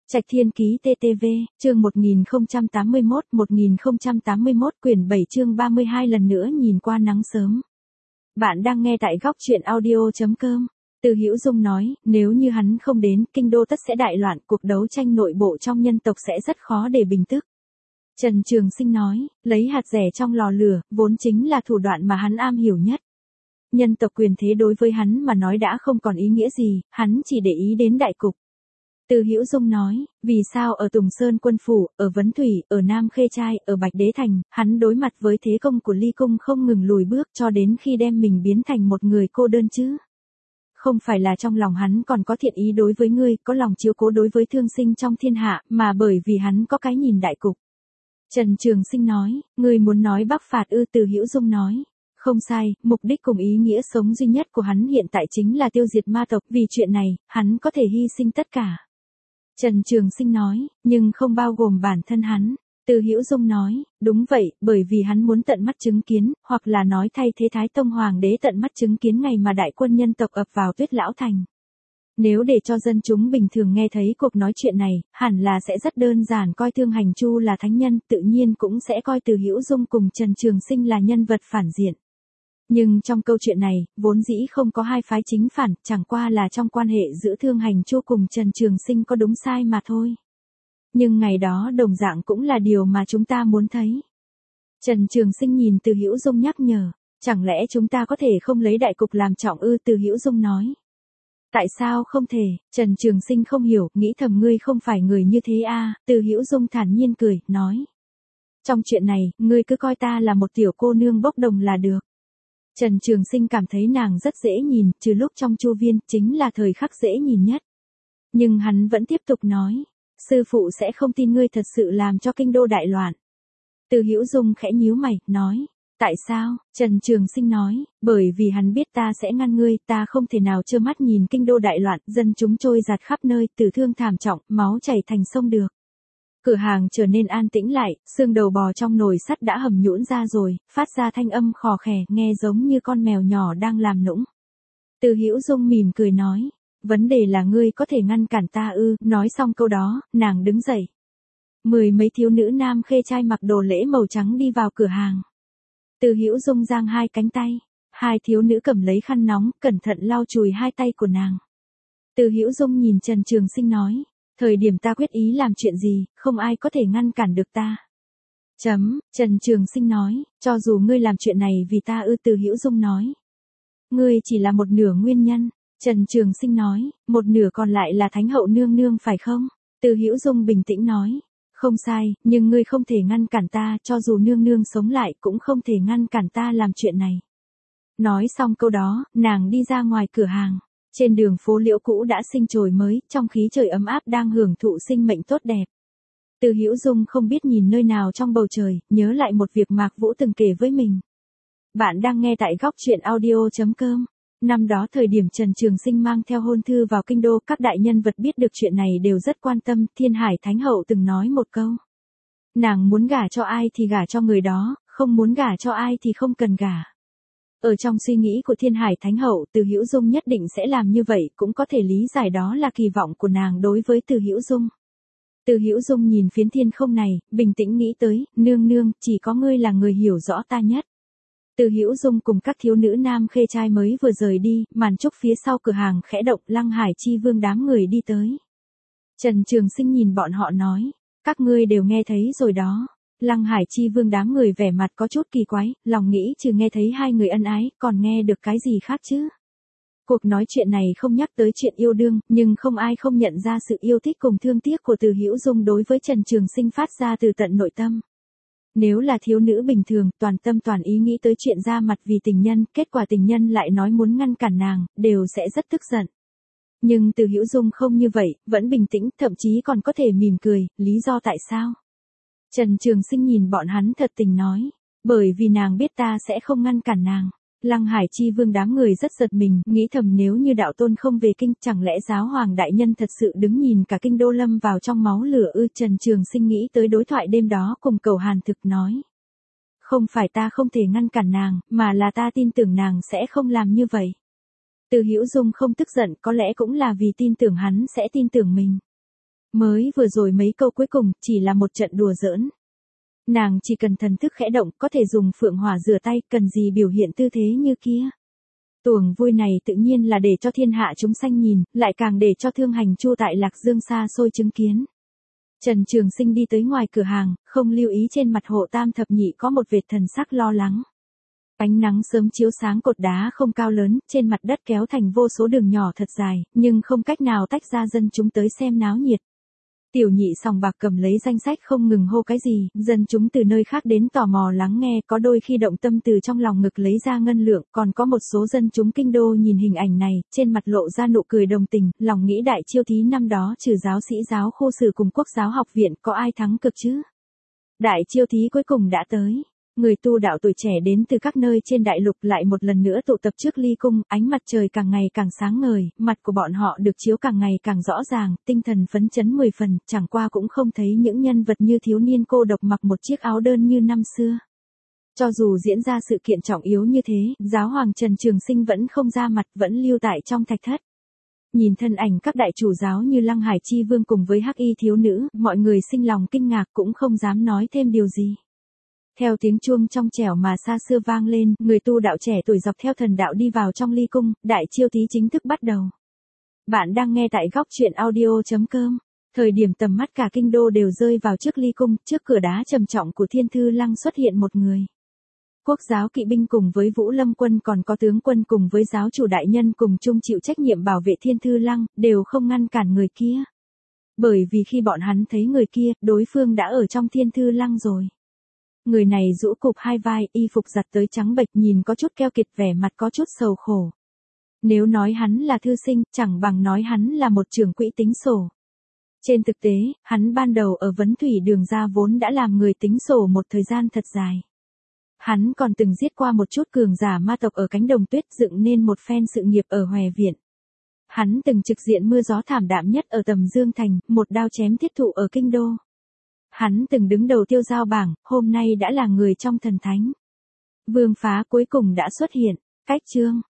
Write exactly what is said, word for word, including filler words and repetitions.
Trạch Thiên Ký tê tê vê, chương một nghìn không trăm tám mươi mốt, một nghìn không trăm tám mươi mốt quyển bảy chương ba mươi hai lần nữa nhìn qua nắng sớm. Bạn đang nghe tại góc truyện audio chấm com. Từ Hữu Dung nói, nếu như hắn không đến, kinh đô tất sẽ đại loạn, cuộc đấu tranh nội bộ trong nhân tộc sẽ rất khó để bình tức. Trần Trường Sinh nói, lấy hạt rẻ trong lò lửa, vốn chính là thủ đoạn mà hắn am hiểu nhất. Nhân tộc quyền thế đối với hắn mà nói đã không còn ý nghĩa gì, hắn chỉ để ý đến đại cục. Từ Hữu Dung nói, vì sao ở Tùng Sơn Quân Phủ, ở Vấn Thủy, ở Nam Khê Trai, ở Bạch Đế Thành, hắn đối mặt với thế công của Ly Cung không ngừng lùi bước cho đến khi đem mình biến thành một người cô đơn chứ? Không phải là trong lòng hắn còn có thiện ý đối với ngươi, có lòng chiếu cố đối với thương sinh trong thiên hạ, mà bởi vì hắn có cái nhìn đại cục. Trần Trường Sinh nói, ngươi muốn nói Bắc phạt ư? Từ Hữu Dung nói. Không sai, mục đích cùng ý nghĩa sống duy nhất của hắn hiện tại chính là tiêu diệt ma tộc, vì chuyện này, hắn có thể hy sinh tất cả. Trần Trường Sinh nói, nhưng không bao gồm bản thân hắn. Từ Hữu Dung nói, đúng vậy, bởi vì hắn muốn tận mắt chứng kiến, hoặc là nói thay thế Thái Tông Hoàng đế tận mắt chứng kiến ngày mà đại quân nhân tộc ập vào Tuyết Lão Thành. Nếu để cho dân chúng bình thường nghe thấy cuộc nói chuyện này, hẳn là sẽ rất đơn giản coi Thương Hành Chu là thánh nhân, tự nhiên cũng sẽ coi Từ Hữu Dung cùng Trần Trường Sinh là nhân vật phản diện. Nhưng trong câu chuyện này, vốn dĩ không có hai phái chính phản, chẳng qua là trong quan hệ giữa Thương Hành Chu cùng Trần Trường Sinh có đúng sai mà thôi. Nhưng ngày đó đồng dạng cũng là điều mà chúng ta muốn thấy. Trần Trường Sinh nhìn Từ Hữu Dung nhắc nhở, chẳng lẽ chúng ta có thể không lấy đại cục làm trọng ư? Từ Hữu Dung nói. Tại sao không thể? Trần Trường Sinh không hiểu, nghĩ thầm ngươi không phải người như thế à? Từ Hữu Dung thản nhiên cười, nói. Trong chuyện này, ngươi cứ coi ta là một tiểu cô nương bốc đồng là được. Trần Trường Sinh cảm thấy nàng rất dễ nhìn, trừ lúc trong Chu Viên, chính là thời khắc dễ nhìn nhất. Nhưng hắn vẫn tiếp tục nói, sư phụ sẽ không tin ngươi thật sự làm cho kinh đô đại loạn. Từ Hữu Dung khẽ nhíu mày, nói, tại sao? Trần Trường Sinh nói, bởi vì hắn biết ta sẽ ngăn ngươi, ta không thể nào trơ mắt nhìn kinh đô đại loạn, dân chúng trôi giạt khắp nơi, tử thương thảm trọng, máu chảy thành sông được. Cửa hàng trở nên an tĩnh lại, xương đầu bò trong nồi sắt đã hầm nhũn ra rồi, phát ra thanh âm khò khè, nghe giống như con mèo nhỏ đang làm nũng. Từ Hữu Dung mỉm cười nói, vấn đề là ngươi có thể ngăn cản ta ư? Nói xong câu đó, nàng đứng dậy. Mười mấy thiếu nữ Nam Khê Trai mặc đồ lễ màu trắng đi vào cửa hàng. Từ Hữu Dung giang hai cánh tay, hai thiếu nữ cầm lấy khăn nóng, cẩn thận lau chùi hai tay của nàng. Từ Hữu Dung nhìn Trần Trường Sinh nói, thời điểm ta quyết ý làm chuyện gì, không ai có thể ngăn cản được ta. Chấm, Trần Trường Sinh nói, cho dù ngươi làm chuyện này vì ta ư? Từ Hữu Dung nói. Ngươi chỉ là một nửa nguyên nhân. Trần Trường Sinh nói, một nửa còn lại là Thánh Hậu nương nương phải không? Từ Hữu Dung bình tĩnh nói, không sai, nhưng ngươi không thể ngăn cản ta, cho dù nương nương sống lại cũng không thể ngăn cản ta làm chuyện này. Nói xong câu đó, nàng đi ra ngoài cửa hàng. Trên đường phố Liễu cũ đã sinh chồi mới, trong khí trời ấm áp đang hưởng thụ sinh mệnh tốt đẹp. Từ Hữu Dung không biết nhìn nơi nào trong bầu trời, nhớ lại một việc Mạc Vũ từng kể với mình. Bạn đang nghe tại góc truyện audio chấm com. Năm đó thời điểm Trần Trường Sinh mang theo hôn thư vào kinh đô, các đại nhân vật biết được chuyện này đều rất quan tâm. Thiên Hải Thánh Hậu từng nói một câu. Nàng muốn gả cho ai thì gả cho người đó, không muốn gả cho ai thì không cần gả. Ở trong suy nghĩ của Thiên Hải Thánh Hậu, Từ Hữu Dung nhất định sẽ làm như vậy, cũng có thể lý giải đó là kỳ vọng của nàng đối với Từ Hữu Dung. Từ Hữu Dung nhìn phiến thiên không này, bình tĩnh nghĩ tới, nương nương, chỉ có ngươi là người hiểu rõ ta nhất. Từ Hữu Dung cùng các thiếu nữ Nam Khê Trai mới vừa rời đi, màn trúc phía sau cửa hàng khẽ động, Lăng Hải Chi Vương đám người đi tới. Trần Trường Sinh nhìn bọn họ nói, các ngươi đều nghe thấy rồi đó. Lăng Hải Chi Vương đám người vẻ mặt có chút kỳ quái, lòng nghĩ trừ nghe thấy hai người ân ái, còn nghe được cái gì khác chứ? Cuộc nói chuyện này không nhắc tới chuyện yêu đương, nhưng không ai không nhận ra sự yêu thích cùng thương tiếc của Từ Hữu Dung đối với Trần Trường Sinh phát ra từ tận nội tâm. Nếu là thiếu nữ bình thường, toàn tâm toàn ý nghĩ tới chuyện ra mặt vì tình nhân, kết quả tình nhân lại nói muốn ngăn cản nàng, đều sẽ rất tức giận. Nhưng Từ Hữu Dung không như vậy, vẫn bình tĩnh, thậm chí còn có thể mỉm cười, lý do tại sao? Trần Trường Sinh nhìn bọn hắn thật tình nói, bởi vì nàng biết ta sẽ không ngăn cản nàng. Lăng Hải Chi Vương đám người rất giật mình, nghĩ thầm nếu như đạo tôn không về kinh, chẳng lẽ giáo hoàng đại nhân thật sự đứng nhìn cả kinh đô lâm vào trong máu lửa ư? Trần Trường Sinh nghĩ tới đối thoại đêm đó cùng Cầu Hàn Thực nói. Không phải ta không thể ngăn cản nàng, mà là ta tin tưởng nàng sẽ không làm như vậy. Từ Hữu Dung không tức giận, có lẽ cũng là vì tin tưởng hắn sẽ tin tưởng mình. Mới vừa rồi mấy câu cuối cùng, chỉ là một trận đùa giỡn. Nàng chỉ cần thần thức khẽ động, có thể dùng phượng hỏa rửa tay, cần gì biểu hiện tư thế như kia. Tuồng vui này tự nhiên là để cho thiên hạ chúng sanh nhìn, lại càng để cho Thương Hành Chu tại Lạc Dương xa xôi chứng kiến. Trần Trường Sinh đi tới ngoài cửa hàng, không lưu ý trên mặt Hộ Tam thập nhị có một vệt thần sắc lo lắng. Ánh nắng sớm chiếu sáng cột đá không cao lớn, trên mặt đất kéo thành vô số đường nhỏ thật dài, nhưng không cách nào tách ra dân chúng tới xem náo nhiệt. Tiểu nhị sòng bạc cầm lấy danh sách không ngừng hô cái gì, dân chúng từ nơi khác đến tò mò lắng nghe, có đôi khi động tâm từ trong lòng ngực lấy ra ngân lượng, còn có một số dân chúng kinh đô nhìn hình ảnh này, trên mặt lộ ra nụ cười đồng tình, lòng nghĩ Đại Chiêu Thí năm đó trừ giáo sĩ giáo khu sử cùng Quốc giáo học viện, có ai thắng cực chứ? Đại Chiêu Thí cuối cùng đã tới. Người tu đạo tuổi trẻ đến từ các nơi trên đại lục lại một lần nữa tụ tập trước ly cung, ánh mặt trời càng ngày càng sáng ngời, mặt của bọn họ được chiếu càng ngày càng rõ ràng, tinh thần phấn chấn mười phần, chẳng qua cũng không thấy những nhân vật như thiếu niên cô độc mặc một chiếc áo đơn như năm xưa. Cho dù diễn ra sự kiện trọng yếu như thế, giáo hoàng Trần Trường Sinh vẫn không ra mặt, vẫn lưu tại trong thạch thất. Nhìn thân ảnh các đại chủ giáo như Lăng Hải Chi Vương cùng với Hắc Y thiếu nữ, mọi người sinh lòng kinh ngạc cũng không dám nói thêm điều gì. Theo tiếng chuông trong trẻo mà xa xưa vang lên, người tu đạo trẻ tuổi dọc theo thần đạo đi vào trong ly cung, Đại Chiêu Thí chính thức bắt đầu. Bạn đang nghe tại góc truyện audio chấm com. Thời điểm tầm mắt cả kinh đô đều rơi vào trước ly cung, trước cửa đá trầm trọng của Thiên Thư Lăng xuất hiện một người. Quốc giáo kỵ binh cùng với Vũ Lâm quân còn có tướng quân cùng với giáo chủ đại nhân cùng chung chịu trách nhiệm bảo vệ Thiên Thư Lăng, đều không ngăn cản người kia. Bởi vì khi bọn hắn thấy người kia, đối phương đã ở trong Thiên Thư Lăng rồi. Người này rũ cụp hai vai, y phục giặt tới trắng bệch, nhìn có chút keo kiệt, vẻ mặt có chút sầu khổ. Nếu nói hắn là thư sinh, chẳng bằng nói hắn là một trưởng quỹ tính sổ. Trên thực tế, hắn ban đầu ở Vấn Thủy Đường ra vốn đã làm người tính sổ một thời gian thật dài. Hắn còn từng giết qua một chút cường giả ma tộc ở cánh đồng tuyết, dựng nên một phen sự nghiệp ở Hòe Viện. Hắn từng trực diện mưa gió thảm đạm nhất ở Tầm Dương Thành, một đao chém thiết thụ ở Kinh Đô. Hắn từng đứng đầu tiêu giao bảng, hôm nay đã là người trong thần thánh. Vương Phá cuối cùng đã xuất hiện. Cách chương.